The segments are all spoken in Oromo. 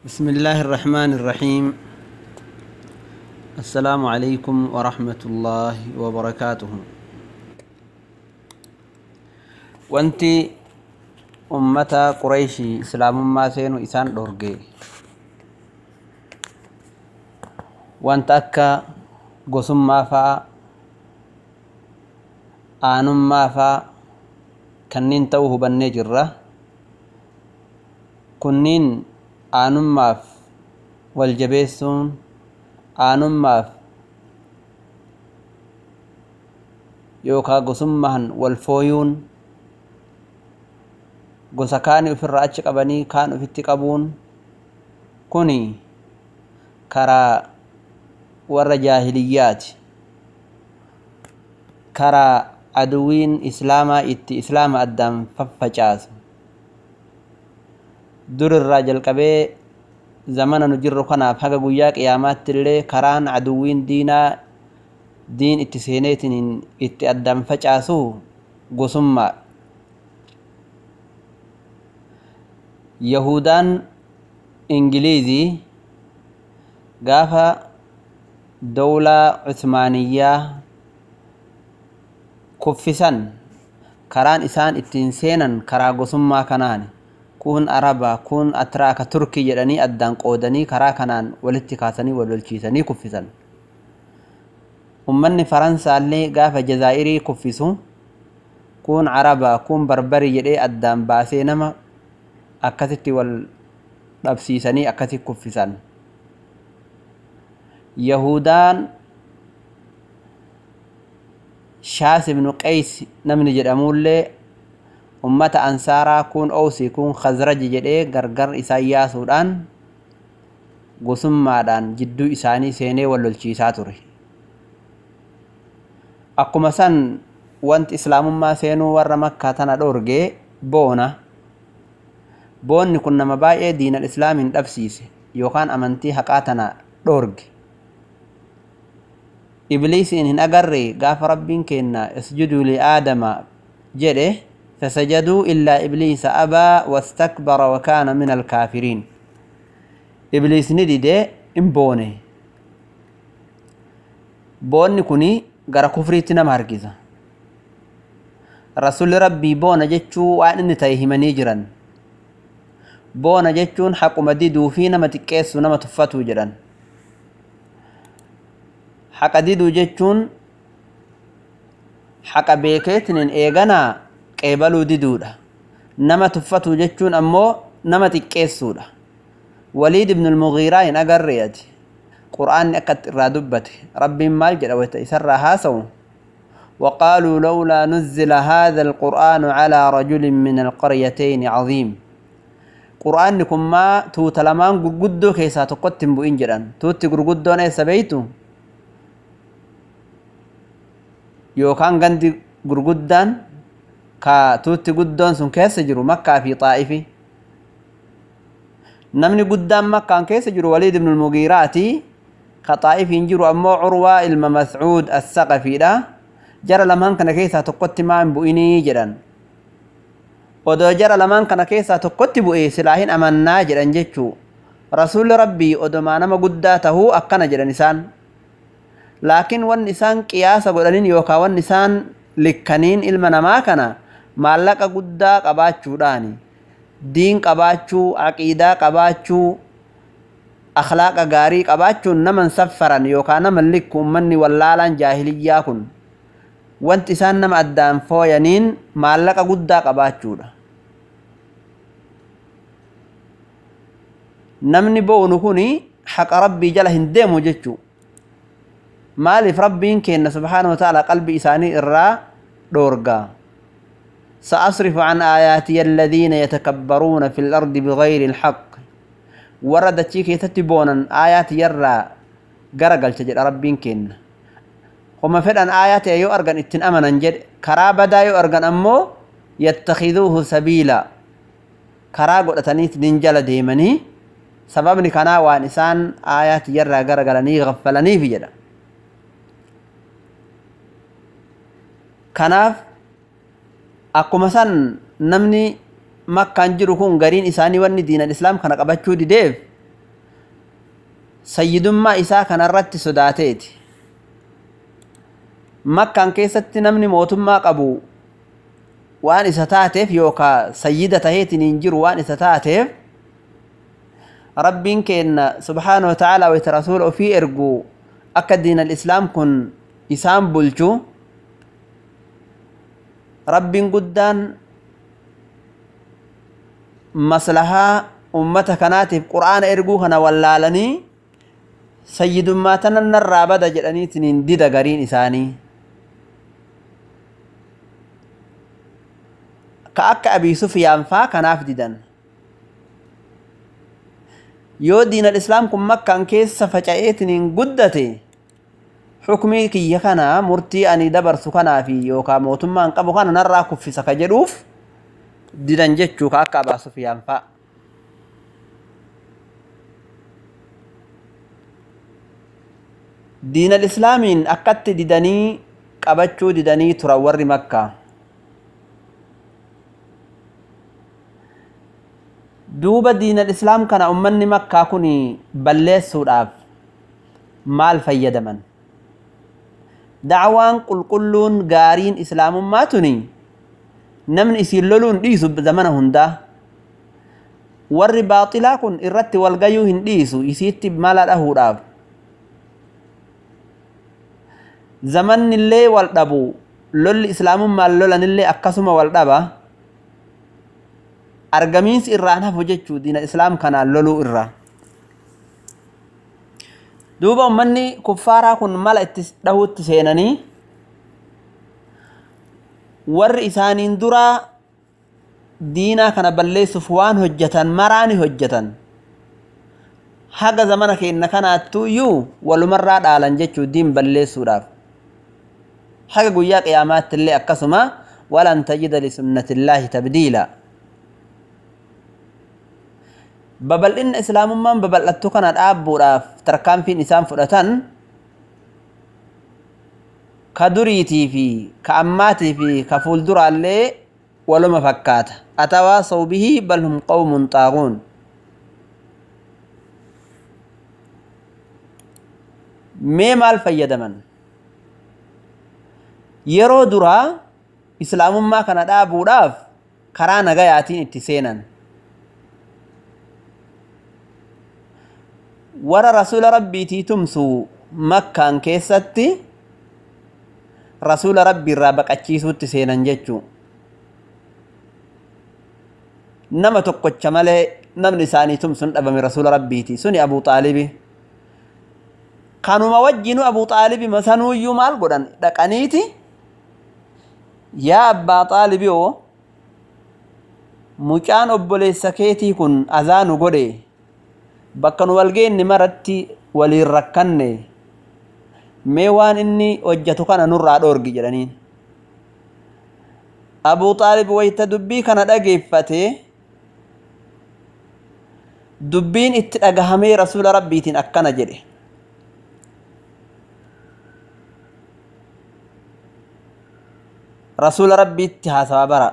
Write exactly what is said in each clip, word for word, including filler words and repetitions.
بسم الله الرحمن الرحيم. السلام عليكم ورحمة الله وبركاته. وانتي أمتا قريشي إسلام ما سينو إسان دورجي وانت أكا قسم ما فا آنم ما فا كنين توه بالنجرة كنين aanummaaf wal jabeessuun aanummaaf yookaan gosummaan wal fooyuun gosa kaanii ofirraa achi qabanii kaan ofitti qabuun kuni karaa warra jaahiliyyaati, karaa aduwiin islaamaa itti islaama addaan faffacaasu. dur irraa jalqabee zamana nu jirru kanaaf haga guyyaa qiyaamaatti illee karaan aduwwiin diinaa diin itti seeneetiin itti addaan facaasu gosummaa. Yahudaan Ingiliizii gaafa dawlaa Usmaaniyyaa kuffisan karaan isaan ittiin seenan karaa gosummaa kanaani. kun araba kun atraaka turkii jedhanii addaan qoodanii karaa kanaan walitti kaasanii wal lolchiisanii kuffisan. Ummanni Faransaallee gaafa Jazaa'irii kuffisu kun araba kun barbarii jedhee addaan baasee nama akkasitti wal dhabsiisanii akkasi kuffisan. Yahudaan Shaas ibn Qays namni jedhamullee ummata ansaaraa kun Awsi kun Khazraj jedhee gargar isaan yaasuudhaan gosummaadhaan jidduu isaanii seenee wal lolchiisaa ture. Akkuma san wanti islaamummaa seenuu warra Makkaa tana dhoorgee boona. Boonni kun nama baay'ee diinal islaamin dhabsiise yookaan amantii haqaa tana dhoorge. Ibliisiin hin agarre gaafa rabbiin kenna isjuduu li aadama jedhe فسجدوا إلا إبليس أبى واستكبر وكان من الكافرين. إبليس نديد إمبونه بون كوني غرا كفريتنا ماركيزا رسول ربي بون جتشو وان نتايه منيجرا بون جتشون حق مديدو فينا متكيس ونما تفتو جرا حق ديدو جتشون حق بيكيتن إيغانا qeebaluu diduudha. Nama tuffatu jechuun ammoo nama xiqqeessuudha. Waliid ibn al-Mughiiraa hin agarreeti. Qur'aanni akkatti irraa dubbate rabbiin maal jedha wayta isarraa haasawu وقالوا لولا نزل هذا القرآن على رجل من القريتين عظيم. قرآنكم ما توتلمان غرغدو كيسا تقتم بو انجران توتي غرغدو نيسا بيتو يوكان غندي غرغدان ka tuutti guddoon sun keessa jiru Makkaa fi Xaa'ifi. Namni guddaan Makkaan keessa jiru Waliid ibn al-Mughiiraati, ka Xaa'ifiin jiru ammoo Urwaa ilma Mas'uud as-Saqafiidha. Jara lamaan kana keessaa tokkotti maa hin bu'inii jedhan. Odoo jara lamaan kana keessaa tokkotti bu'ee silaa hin amannaa jedhan jechuu. Rasuulli Rabbii odomaa nama guddaa tahuu akkana jedhan isaan. Laakiin wanni isaan qiyaasa godhaniin yookaan wanni isaan likkaniin ilma namaa kana maallaqa guddaa qabaachuudhaani, diin qabaachuu, aqiidaa qabaachuu, akhlaaqa gaarii qabaachuun naman saffaran yookaan naman likku ummanni wallaalaan jaahiliyyaa kun wanti isaan nama addaan fooyaniin maallaqa guddaa qabaachuudha. Namni boonu kuni haqa rabbii jala hin deemu jechuu. Maaliif rabbiin kenna subhaanahu wa ta'ala qalbii isaanii irraa dhoorgaa. سأصرف عن آياتي الذين يتكبرون في الأرض بغير الحق. ورد تشيكي تتبونا آيات يرى غرقل تجد ربين كن وما فدان آيات يو أرغن اتن أمنا جد كرابة دا يو أرغن أمو يتخذوه سبيلا كراغو تنيت ننجل ديمني سببني كنا وانسان آيات يرى غرقلني غفلني في جدا كناف akkuma san namni Makkaan jiru kun gariin isaanii wanni diinal islaam kana qabachuu dideef sayyidummaa isaa kanarratti sodaateeti. Makkaan keessatti namni mootummaa qabu waan isa taateef yookaan sayyida taheetiin hin jiru waan isa taateef rabbiin kenna subhaanahu wa ta'ala wa rasuula ofii ergu akka diin al-islaam kun isaan bulchu rabbiin guddaan maslahaa ummata kanaatiif qur'aana erguu kana wallaalanii sayyidummaa tanan narraa bada jedhaniitiin hin dida gariin isaanii. Ka akka Abii Sufyaan faa kanaaf didan. Yoo diin al-islaam kun makkaan keessa faca'eetiin hin guddate xukmii kiyya kana murtii ani dabarsu kanaa fi yookaan mootummaan qabu kana narraa kuffisa ka jedhuuf didan jechuu ka akka Abaa Sufyaan faa. Diin al-islaamiin akkatti didanii qabachuu didanii turan warri Makkaa. Duuba diin al-islaam kana ummanni Makkaa kun balleessuudhaaf maal fayyadaman? Da'waan qulqulluun gaariin islaamummaa tuni namni isiin loluun dhiisu zamana hundaa. Warri baaxilaa kun irratti walgayuu hin dhiisu isiitti mala dhahuudhaaf. Zamanni illee wal dhabu lolli islaamummaan lolanillee akkasuma wal dhaba. Argamiinsi irraan hafu jechuu diina islaam kanaan loluu irra. Duuba ummanni kuffaaraa kun mala itti dhahuutti seenanii warri isaaniin duraa diinaa kana balleessuuf waan hojjetan maraani hojjetan. Haga zamana keenya kanaattuu iyyuu walumarraa dhaalan jechuu diin balleessuudhaaf. Haga guyyaa qiyaamaatti illee akkasuma walan tajida li sunnatillaahi tabdiila. Babal'inna islaamummaan babal'attu kana dhaabbuudhaaf tarkaanfiin isaan fudhatan ka duriitii fi ka ammaatii fi ka fuulduraallee waluma fakkaata. Atawaasaw bihi bal hum qawmun xaaguun. Mee maal fayyadaman? Yeroo duraa islaamummaa kana dhaabuudhaaf karaa nagayaatiin itti seenan. Warra rasuula rabbiitii tumsu Makkaan keessatti rasuula rabbii irraa baqachiisuutti seenan jechuu. Nama tokkocha malee namni isaanii tumsuun dhabame rasuula rabbiiti. Suni Abuu Xaalibi. Kanuma wajjinu Abuu Xaalibi masanuuyyuu maal godhan dhaqaniiti yaa Abbaa Xaalibi oo mucaan obboleessa keetii kun azaanu godhe bakka nu walgeenni maratti waliin rakkanne mee waan inni hojjetu kana nurraa dhoorgi jedhaniin. Abuu Xaalib wayita dubbii kana dhageeffate dubbiin itti dhagahamee rasuula rabbiitiin akkana jedhe. Rasuula rabbiitti haasawa bara.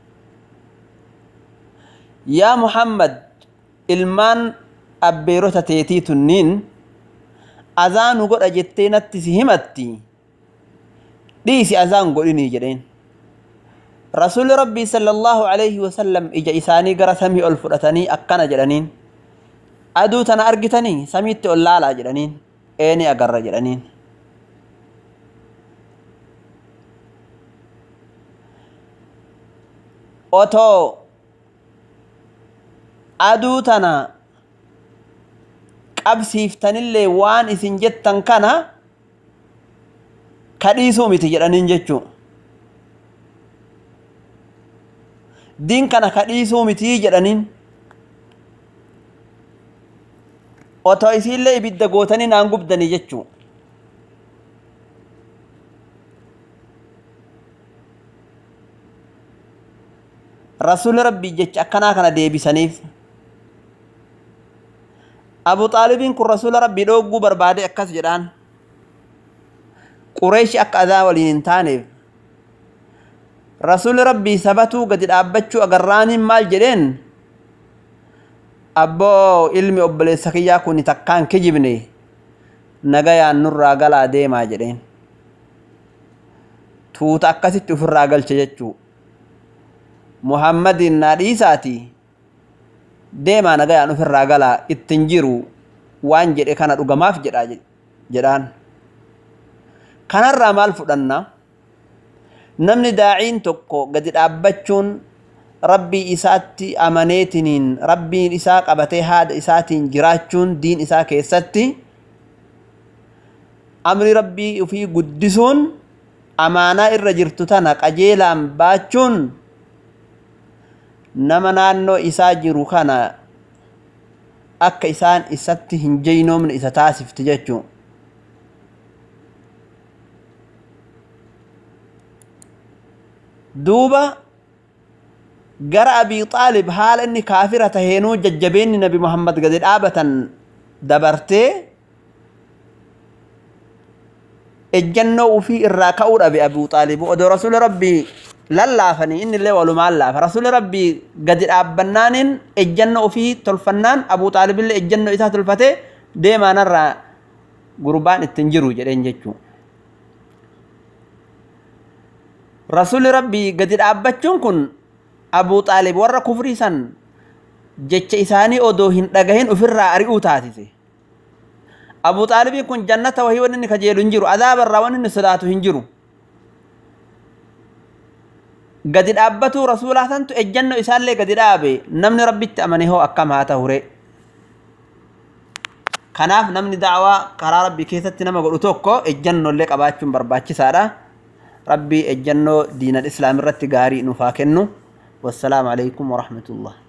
Yaa Muhammad ilmaan abbeerota teetii tunniin azaanu godha jettee natti si himatti dhiisi azaan godhinii jedheen. Rasuulli rabbii sallallahu alayhi wasallam ija isaanii gara samii ol fudhatanii akkana jedhaniin. Aduu tana argitanii samiitti ol laalaa jedhaniin. Eeni agarra jedhaniin. Otoo aduu tana qabsiiftanillee waan isin jettan kana kadhiisuu miti jedhaniin jechuu. Diin kana kadhiisuu miti jedhaniin. Otoo isiillee ibidda gootanii naan gubdanii jechuu. Rasuulli rabbii jecha akkanaa kana deebisaniif. Abuu Xaalibiin kun rasuula rabbii dhogguu barbaade akkas jedhaan. Qureeshi akka azaa waliin hin taaneef rasuulli rabbii sabatuu gadi dhaabbachuu agarraaniin maal jedheen abboo ilmi obboleessa kiyyaa kun takkaan kijibne nagayaan nurraa galaa deemaa jedheen tuuta akkasitti ofirraa galche jechuu muhammadin naa dhiisaati deemaa nagayaan ofirraa galaa ittin jiru waan jedhe kana dhugamaaf jedhaa jedhaan kanarraa maal fudhanna namni daa'iin tokko gadi dhaabbachuun rabbii isaatti amaneetiniin rabbiin isaa qabatee haada isaatiin jiraachuun diin isaa keessatti amri rabbii ufii guddisuun amaanaa irra jirtu tana qajeelaan baachuun nama naannoo isaa jiru kana akka isaan isatti hin jeynoomne isa taasifti jechuu duuba gara Abi Xaalib haala inni kaafira taheenuu jajjabeenni Nabi Muhammad gadi dhaabatan dabartee ejjannoo ufii irraa ka'uu dhabe Abu Xaalib odoo rasuula rabbii lallaafanii inni illee walumaan laafa rasuula rabbii gadi dhaabbannaanin ejjannoo ufii tolfannaan Abu Xaalib illee ejjannoo isaa tolfatee deemaanarraa gurbaan ittiin jiru jedheen jechuu rasuuli rabbii gadi dhaabbachuun kun Abu Xaalib warra kufrii san jecha isaanii odoo hin dhagahin ofirraa ari'uu taasise Abu Xaalibii kun jannata wahii wanni inni kajeelu hin jiru adaabarraa wanni inni sodaatu hin jiru gadi dhaabbatu rasuulaa santu ejjannoo isaallee gadi dhaabe namni rabbitti amane hoo akkam haa ta'ure kanaaf namni da'waa karaa rabbii keessatti nama godhu tokko ejjannollee qabaachuun barbaachisaadha rabbii ejjannoo diinal islaam irratti gaarii nuuf haa kennu wassalamu alaykum wa rahmatullah